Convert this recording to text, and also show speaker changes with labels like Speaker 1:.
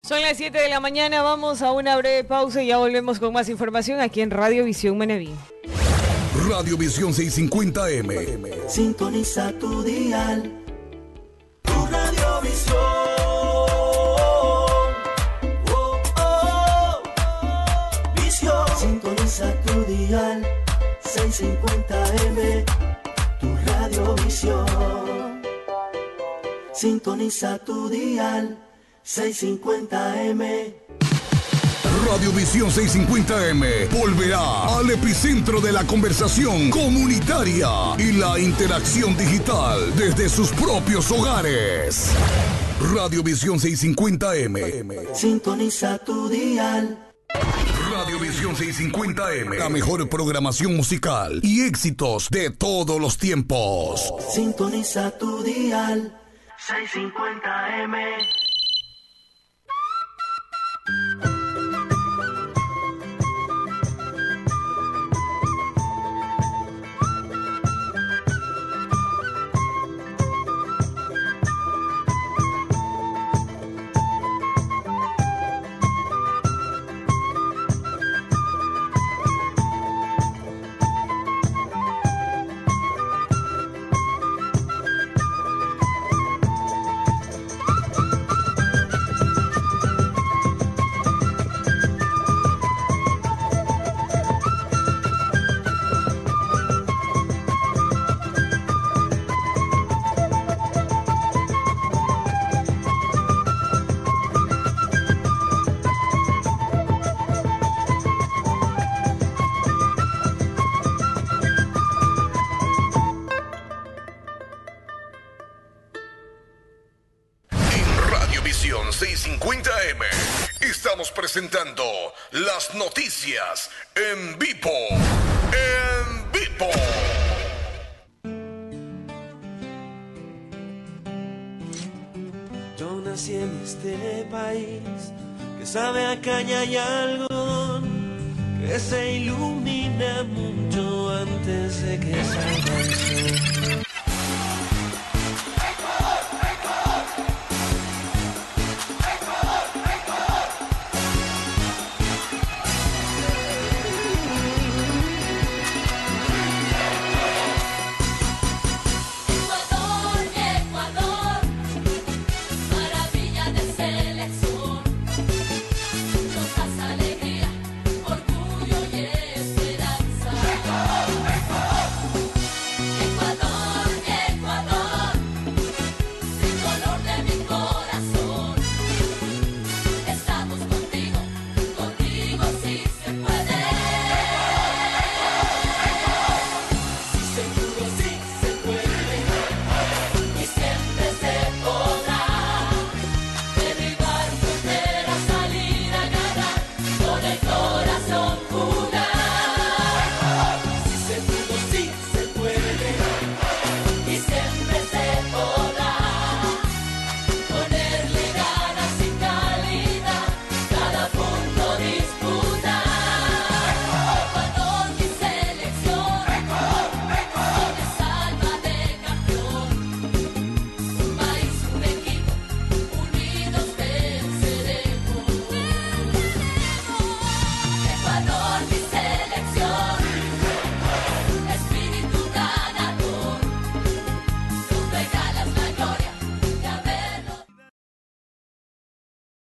Speaker 1: Son las 7 de la mañana, vamos a una breve pausa y ya volvemos con más información aquí en Radio Visión Meneví.
Speaker 2: Radio Visión 650M.
Speaker 3: Sintoniza tu dial. Tu Radio Visión. Visión. Sintoniza tu dial. 650M. Tu Radio Visión. Sintoniza tu dial. 650M.
Speaker 2: Radio Visión 650M volverá al epicentro de la conversación comunitaria y la interacción digital desde sus propios hogares. Radio Visión 650M.
Speaker 3: Sintoniza tu dial.
Speaker 2: Radio Visión 650M. La mejor programación musical y éxitos de todos los tiempos.
Speaker 3: Sintoniza tu dial. 650M.
Speaker 2: Estamos presentando las noticias en vivo. En vivo.
Speaker 3: Yo nací en este país que sabe a caña y algodón, que se ilumina mucho antes de que salga el sol.